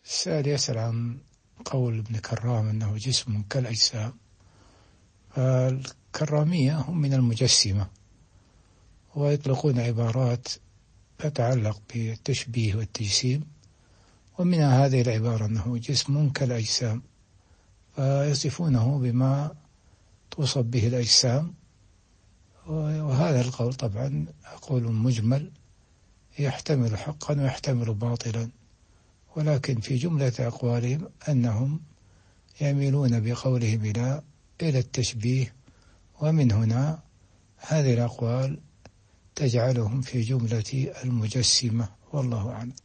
السائل يسأل عن قول ابن كرام أنه جسم كالأجسام. الكرامية هم من المجسمة، ويطلقون عبارات تتعلق بالتشبيه والتجسيم، ومنها هذه العبارة أنه جسم كالأجسام، فيصفونه بما توصف به الأجسام. وهذا القول طبعا قول مجمل يحتمل حقا ويحتمل باطلا، ولكن في جملة أقوالهم أنهم يميلون بقولهم إلى التشبيه، ومن هنا هذه الأقوال تجعلهم في جملة المجسمة، والله أعلم.